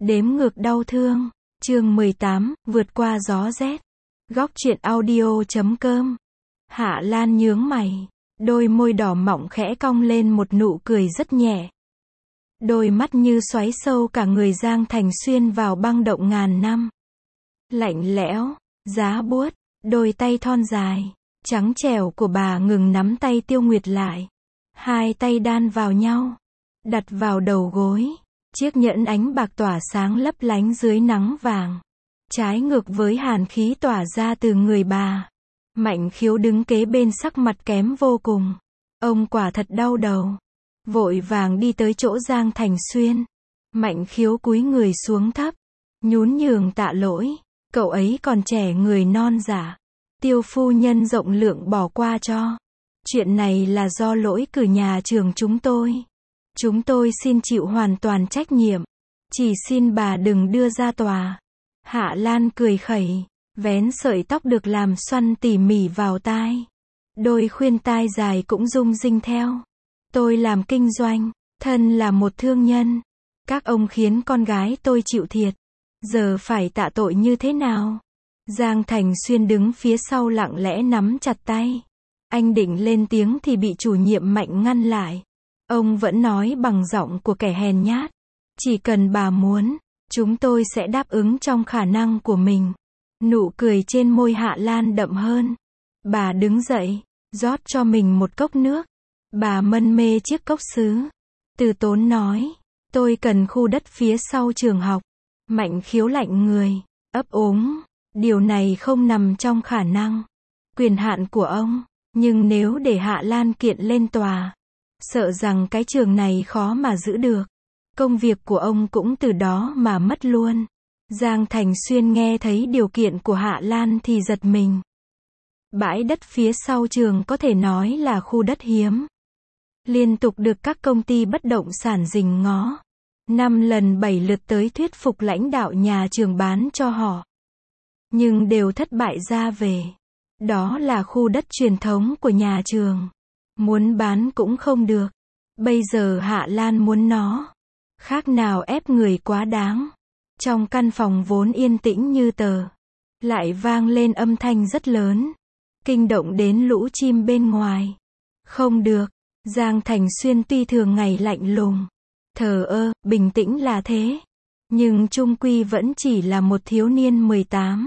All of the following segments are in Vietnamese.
Đếm ngược đau thương. Chương 18, vượt qua gió rét. Góc truyện audio.com. Hạ Lan nhướng mày, đôi môi đỏ mọng khẽ cong lên một nụ cười rất nhẹ. Đôi mắt như xoáy sâu cả người Giang Thành Xuyên vào băng động ngàn năm. Lạnh lẽo, giá buốt, đôi tay thon dài, trắng trẻo của bà ngừng nắm tay Tiêu Nguyệt lại. Hai tay đan vào nhau, đặt vào đầu gối. Chiếc nhẫn ánh bạc tỏa sáng lấp lánh dưới nắng vàng. Trái ngược với hàn khí tỏa ra từ người bà. Mạnh Khiếu đứng kế bên sắc mặt kém vô cùng. Ông quả thật đau đầu. Vội vàng đi tới chỗ Giang Thành Xuyên. Mạnh Khiếu cúi người xuống thấp. Nhún nhường tạ lỗi. Cậu ấy còn trẻ người non dạ. Tiêu phu nhân rộng lượng bỏ qua cho. Chuyện này là do lỗi cử nhà trường chúng tôi. Chúng tôi xin chịu hoàn toàn trách nhiệm. Chỉ xin bà đừng đưa ra tòa. Hạ Lan cười khẩy, vén sợi tóc được làm xoăn tỉ mỉ vào tai. Đôi khuyên tai dài cũng rung rinh theo. Tôi làm kinh doanh, thân là một thương nhân. Các ông khiến con gái tôi chịu thiệt. Giờ phải tạ tội như thế nào? Giang Thành Xuyên đứng phía sau lặng lẽ nắm chặt tay. Anh định lên tiếng thì bị chủ nhiệm Mạnh ngăn lại. Ông vẫn nói bằng giọng của kẻ hèn nhát. Chỉ cần bà muốn, chúng tôi sẽ đáp ứng trong khả năng của mình. Nụ cười trên môi Hạ Lan đậm hơn. Bà đứng dậy, rót cho mình một cốc nước. Bà mân mê chiếc cốc sứ. Từ tốn nói, tôi cần khu đất phía sau trường học. Mạnh Khiếu lạnh người, ấp úng. Điều này không nằm trong khả năng, quyền hạn của ông. Nhưng nếu để Hạ Lan kiện lên tòa, sợ rằng cái trường này khó mà giữ được. Công việc của ông cũng từ đó mà mất luôn. Giang Thành Xuyên nghe thấy điều kiện của Hạ Lan thì giật mình. Bãi đất phía sau trường có thể nói là khu đất hiếm. Liên tục được các công ty bất động sản rình ngó. 5 lần 7 lượt tới thuyết phục lãnh đạo nhà trường bán cho họ. Nhưng đều thất bại ra về. Đó là khu đất truyền thống của nhà trường. Muốn bán cũng không được. Bây giờ Hạ Lan muốn nó. Khác nào ép người quá đáng. Trong căn phòng vốn yên tĩnh như tờ, lại vang lên âm thanh rất lớn. Kinh động đến lũ chim bên ngoài. Không được. Giang Thành Xuyên tuy thường ngày lạnh lùng, thờ ơ, bình tĩnh là thế. Nhưng chung quy vẫn chỉ là một thiếu niên 18,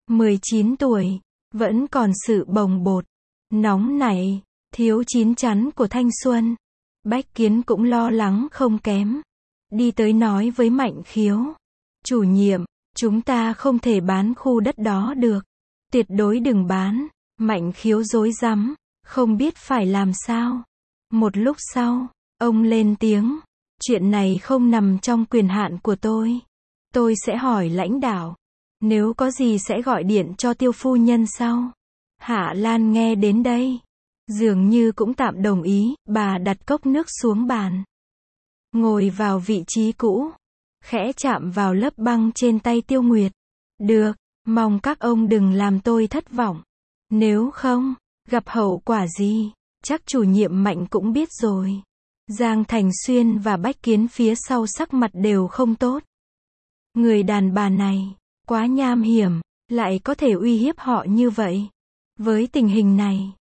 19 tuổi. Vẫn còn sự bồng bột, nóng nảy, thiếu chín chắn của thanh xuân. Bách Kiến cũng lo lắng không kém. Đi tới nói với Mạnh Khiếu. Chủ nhiệm, chúng ta không thể bán khu đất đó được. Tuyệt đối đừng bán. Mạnh Khiếu rối rắm, không biết phải làm sao. Một lúc sau, ông lên tiếng. Chuyện này không nằm trong quyền hạn của tôi. Tôi sẽ hỏi lãnh đạo. Nếu có gì sẽ gọi điện cho Tiêu phu nhân sau. Hạ Lan nghe đến đây, dường như cũng tạm đồng ý. Bà đặt cốc nước xuống bàn, ngồi vào vị trí cũ, khẽ chạm vào lớp băng trên tay Tiêu Nguyệt. Được, mong các ông đừng làm tôi thất vọng. Nếu không, gặp hậu quả gì, chắc chủ nhiệm Mạnh cũng biết rồi. Giang Thành Xuyên và Bách Kiến phía sau sắc mặt đều không tốt. Người đàn bà này quá nham hiểm, lại có thể uy hiếp họ như vậy. Với tình hình này,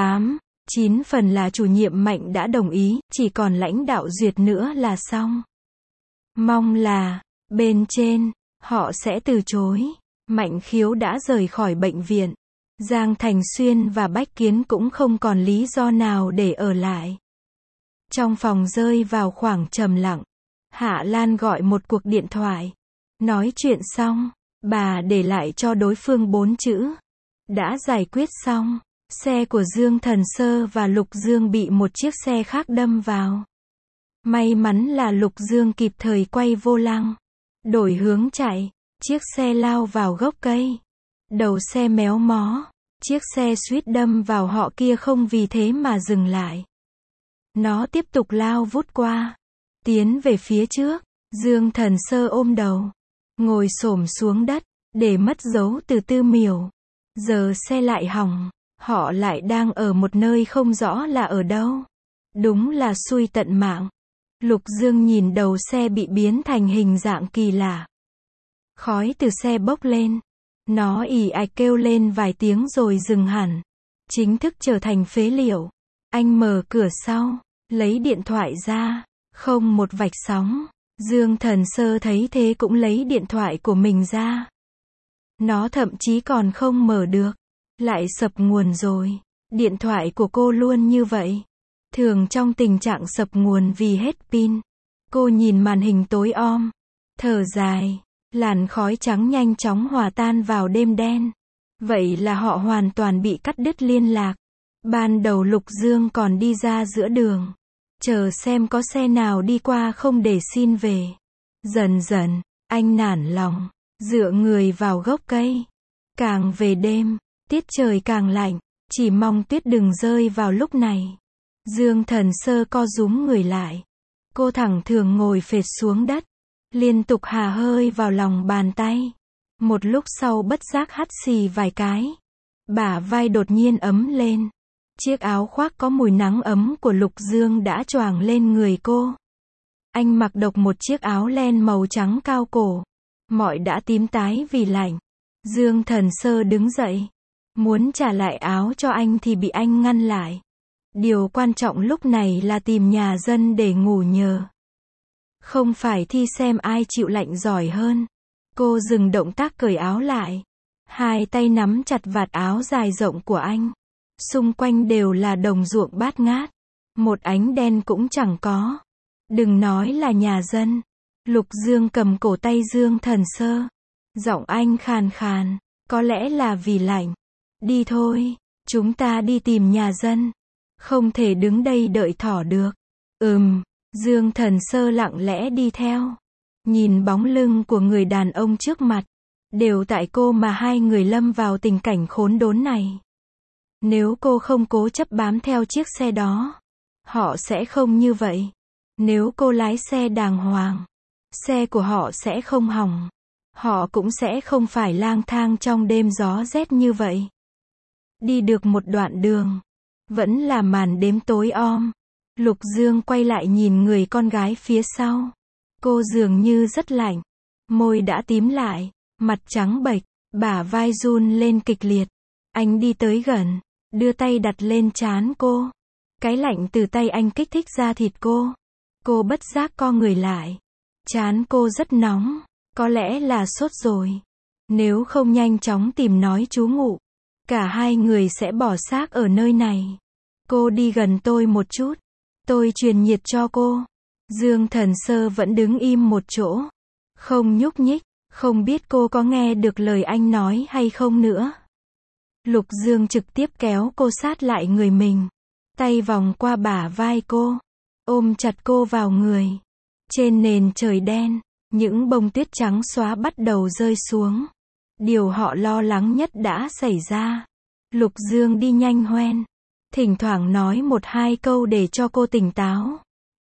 8-9 phần là chủ nhiệm Mạnh đã đồng ý, chỉ còn lãnh đạo duyệt nữa là xong. Mong là, bên trên, họ sẽ từ chối. Mạnh Khiếu đã rời khỏi bệnh viện. Giang Thành Xuyên và Bách Kiến cũng không còn lý do nào để ở lại. Trong phòng rơi vào khoảng trầm lặng. Hạ Lan gọi một cuộc điện thoại. Nói chuyện xong, bà để lại cho đối phương 4 chữ. Đã giải quyết xong. Xe của Dương Thần Sơ và Lục Dương bị một chiếc xe khác đâm vào. May mắn là Lục Dương kịp thời quay vô lăng, đổi hướng chạy. Chiếc xe lao vào gốc cây. Đầu xe méo mó. Chiếc xe suýt đâm vào họ kia không vì thế mà dừng lại. Nó tiếp tục lao vút qua, tiến về phía trước. Dương Thần Sơ ôm đầu, ngồi xổm xuống đất, để mất dấu từ Tư Miểu. Giờ xe lại hỏng, họ lại đang ở một nơi không rõ là ở đâu. Đúng là xui tận mạng. Lục Dương nhìn đầu xe bị biến thành hình dạng kỳ lạ. Khói từ xe bốc lên. Nó ì ạch kêu lên vài tiếng rồi dừng hẳn. Chính thức trở thành phế liệu. Anh mở cửa sau, lấy điện thoại ra. Không một vạch sóng. Dương Thần Sơ thấy thế cũng lấy điện thoại của mình ra. Nó thậm chí còn không mở được. Lại sập nguồn rồi. Điện thoại của cô luôn như vậy. Thường trong tình trạng sập nguồn vì hết pin. Cô nhìn màn hình tối om. Thở dài. Làn khói trắng nhanh chóng hòa tan vào đêm đen. Vậy là họ hoàn toàn bị cắt đứt liên lạc. Ban đầu Lục Dương còn đi ra giữa đường. Chờ xem có xe nào đi qua không để xin về. Dần dần, anh nản lòng. Dựa người vào gốc cây. Càng về đêm, tiết trời càng lạnh. Chỉ mong tuyết đừng rơi vào lúc này. Dương Thần Sơ co rúm người lại. Cô thẳng thừng ngồi phệt xuống đất. Liên tục hà hơi vào lòng bàn tay. Một lúc sau bất giác hắt xì vài cái. Bả vai đột nhiên ấm lên. Chiếc áo khoác có mùi nắng ấm của Lục Dương đã choàng lên người cô. Anh mặc độc một chiếc áo len màu trắng cao cổ. Mọi đã tím tái vì lạnh. Dương Thần Sơ đứng dậy. Muốn trả lại áo cho anh thì bị anh ngăn lại. Điều quan trọng lúc này là tìm nhà dân để ngủ nhờ. Không phải thi xem ai chịu lạnh giỏi hơn. Cô dừng động tác cởi áo lại. Hai tay nắm chặt vạt áo dài rộng của anh. Xung quanh đều là đồng ruộng bát ngát. Một ánh đen cũng chẳng có. Đừng nói là nhà dân. Lục Dương cầm cổ tay Dương Thần Sơ. Giọng anh khàn khàn. Có lẽ là vì lạnh. Đi thôi. Chúng ta đi tìm nhà dân. Không thể đứng đây đợi thỏ được. Dương Thần Sơ lặng lẽ đi theo. Nhìn bóng lưng của người đàn ông trước mặt. Đều tại cô mà hai người lâm vào tình cảnh khốn đốn này. Nếu cô không cố chấp bám theo chiếc xe đó, họ sẽ không như vậy. Nếu cô lái xe đàng hoàng, xe của họ sẽ không hỏng. Họ cũng sẽ không phải lang thang trong đêm gió rét như vậy. Đi được một đoạn đường, vẫn là màn đêm tối om. Lục Dương quay lại nhìn người con gái phía sau. Cô dường như rất lạnh. Môi đã tím lại, mặt trắng bệch, bả vai run lên kịch liệt. Anh đi tới gần, đưa tay đặt lên trán cô. Cái lạnh từ tay anh kích thích da thịt cô. Cô bất giác co người lại. Trán cô rất nóng, có lẽ là sốt rồi. Nếu không nhanh chóng tìm nói trú ngụ, cả hai người sẽ bỏ xác ở nơi này. Cô đi gần tôi một chút. Tôi truyền nhiệt cho cô. Dương Thần Sơ vẫn đứng im một chỗ. Không nhúc nhích. Không biết cô có nghe được lời anh nói hay không nữa. Lục Dương trực tiếp kéo cô sát lại người mình. Tay vòng qua bả vai cô. Ôm chặt cô vào người. Trên nền trời đen, những bông tuyết trắng xóa bắt đầu rơi xuống. Điều họ lo lắng nhất đã xảy ra. Lục Dương đi nhanh hoen. Thỉnh thoảng nói một hai câu để cho cô tỉnh táo.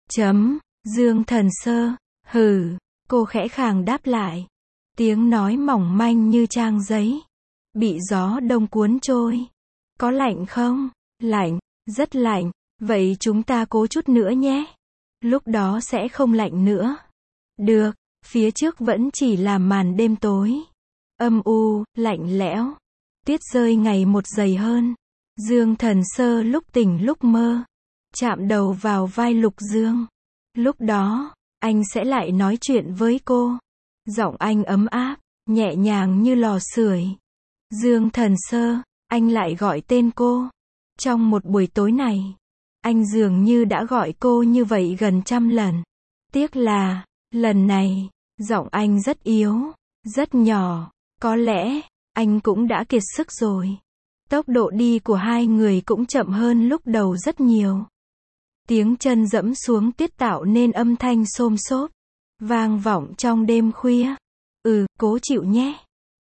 Dương Thần Sơ. Hừ. Cô khẽ khàng đáp lại. Tiếng nói mỏng manh như trang giấy. Bị gió đông cuốn trôi. Có lạnh không? Lạnh. Rất lạnh. Vậy chúng ta cố chút nữa nhé. Lúc đó sẽ không lạnh nữa. Được. Phía trước vẫn chỉ là màn đêm tối. Âm u, lạnh lẽo. Tuyết rơi ngày một dày hơn. Dương Thần Sơ lúc tỉnh lúc mơ. Chạm đầu vào vai Lục Dương. Lúc đó, anh sẽ lại nói chuyện với cô. Giọng anh ấm áp, nhẹ nhàng như lò sưởi. Dương Thần Sơ, anh lại gọi tên cô. Trong một buổi tối này, anh dường như đã gọi cô như vậy gần 100 lần. Tiếc là, lần này, giọng anh rất yếu, rất nhỏ. Có lẽ, anh cũng đã kiệt sức rồi. Tốc độ đi của hai người cũng chậm hơn lúc đầu rất nhiều. Tiếng chân dẫm xuống tuyết tạo nên âm thanh xôm xốp, vang vọng trong đêm khuya. Cố chịu nhé.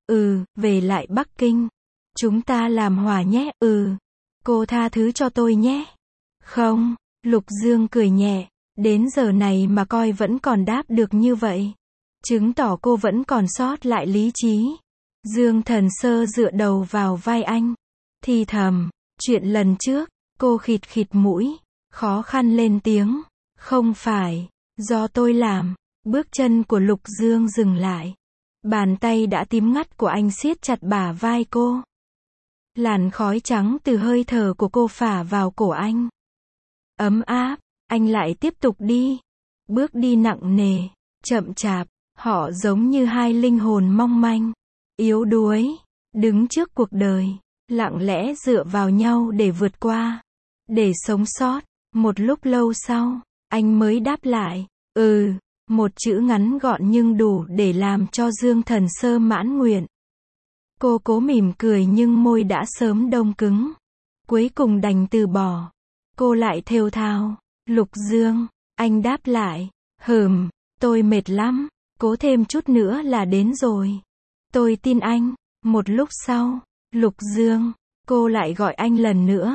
Về lại Bắc Kinh. Chúng ta làm hòa nhé. Cô tha thứ cho tôi nhé. Không, Lục Dương cười nhẹ. Đến giờ này mà coi vẫn còn đáp được như vậy. Chứng tỏ cô vẫn còn sót lại lý trí. Dương Thần Sơ dựa đầu vào vai anh. Thì thầm, chuyện lần trước, cô khịt khịt mũi, khó khăn lên tiếng. Không phải, Do tôi làm. Bước chân của Lục Dương dừng lại. Bàn tay đã tím ngắt của anh siết chặt bả vai cô. Làn khói trắng từ hơi thở của cô phả vào cổ anh. Ấm áp, anh lại tiếp tục đi. Bước đi nặng nề, chậm chạp, họ giống như hai linh hồn mong manh, yếu đuối, đứng trước cuộc đời, lặng lẽ dựa vào nhau để vượt qua, để sống sót. Một lúc lâu sau, anh mới đáp lại, một chữ ngắn gọn nhưng đủ để làm cho Dương Thần Sơ mãn nguyện. Cô cố mỉm cười nhưng môi đã sớm đông cứng. Cuối cùng đành từ bỏ. Cô lại thều thào, Lục Dương, anh đáp lại, tôi mệt lắm, cố thêm chút nữa là đến rồi. Tôi tin anh. Một lúc sau, Lục Dương, cô lại gọi anh lần nữa.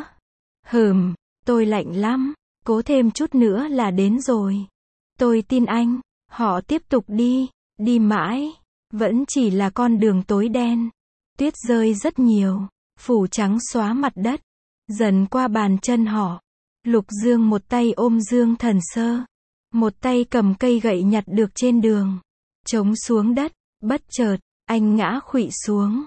Tôi lạnh lắm, cố thêm chút nữa là đến rồi. Tôi tin anh. Họ tiếp tục đi mãi, vẫn chỉ là con đường tối đen. Tuyết rơi rất nhiều, phủ trắng xóa mặt đất, dần qua bàn chân họ. Lục Dương một tay ôm Dương Thần Sơ, một tay cầm cây gậy nhặt được trên đường, chống xuống đất. Bất chợt, anh ngã khuỵu xuống.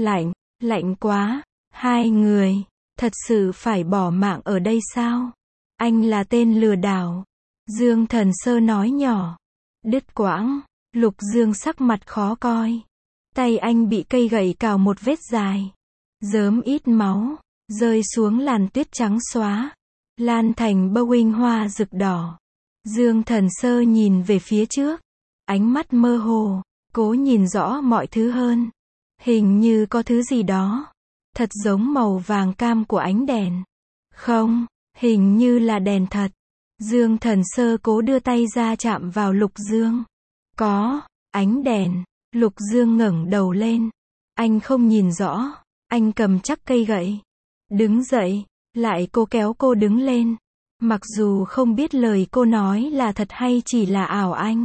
Lạnh quá. Hai người, thật sự phải bỏ mạng ở đây sao? Anh là tên lừa đảo. Dương Thần Sơ nói nhỏ. Đứt quãng, Lục Dương sắc mặt khó coi. Tay anh bị cây gậy cào một vết dài. Rớm ít máu, rơi xuống làn tuyết trắng xóa, lan thành bông huynh hoa rực đỏ. Dương Thần Sơ nhìn về phía trước, ánh mắt mơ hồ, cố nhìn rõ mọi thứ hơn. Hình như có thứ gì đó, thật giống màu vàng cam của ánh đèn. Không, hình như là đèn thật. Dương Thần Sơ cố đưa tay ra chạm vào Lục Dương. Có, ánh đèn. Lục Dương ngẩng đầu lên. Anh không nhìn rõ. Anh cầm chắc cây gậy. Đứng dậy. Lại cô kéo cô đứng lên. Mặc dù không biết lời cô nói là thật hay chỉ là ảo anh.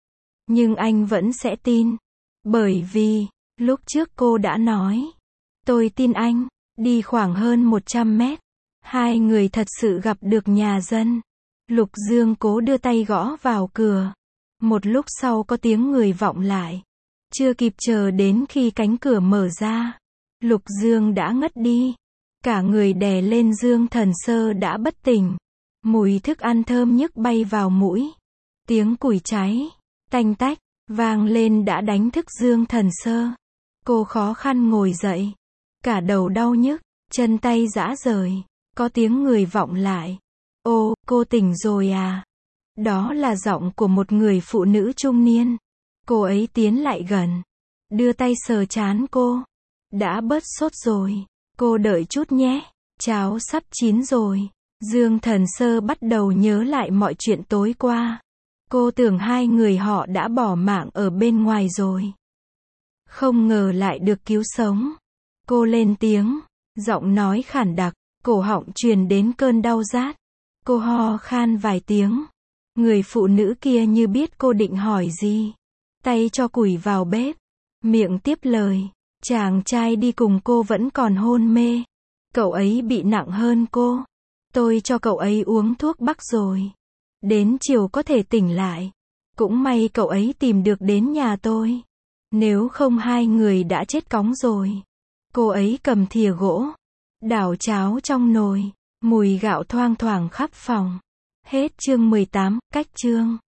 Nhưng anh vẫn sẽ tin. Bởi vì, lúc trước cô đã nói. Tôi tin anh. Đi khoảng hơn 100 mét. Hai người thật sự gặp được nhà dân. Lục Dương cố đưa tay gõ vào cửa. Một lúc sau có tiếng người vọng lại. Chưa kịp chờ đến khi cánh cửa mở ra, Lục Dương đã ngất đi. Cả người đè lên Dương Thần Sơ đã bất tỉnh. Mùi thức ăn thơm nhức bay vào mũi. Tiếng củi cháy, tanh tách, vang lên đã đánh thức Dương Thần Sơ. Cô khó khăn ngồi dậy. Cả đầu đau nhức, chân tay rã rời. Có tiếng người vọng lại. Ô, cô tỉnh rồi à? Đó là giọng của một người phụ nữ trung niên. Cô ấy tiến lại gần, đưa tay sờ trán cô. Đã bớt sốt rồi. Cô đợi chút nhé. Cháo sắp chín rồi. Dương Thần Sơ bắt đầu nhớ lại mọi chuyện tối qua. Cô tưởng hai người họ đã bỏ mạng ở bên ngoài rồi. Không ngờ lại được cứu sống. Cô lên tiếng, giọng nói khản đặc, cổ họng truyền đến cơn đau rát. Cô ho khan vài tiếng. Người phụ nữ kia như biết cô định hỏi gì. Tay cho củi vào bếp. Miệng tiếp lời. Chàng trai đi cùng cô vẫn còn hôn mê. Cậu ấy bị nặng hơn cô. Tôi cho cậu ấy uống thuốc bắc rồi. Đến chiều có thể tỉnh lại. Cũng may cậu ấy tìm được đến nhà tôi. Nếu không hai người đã chết cóng rồi. Cô ấy cầm thìa gỗ. Đảo cháo trong nồi. Mùi gạo thoang thoảng khắp phòng. Hết chương 18, cách chương.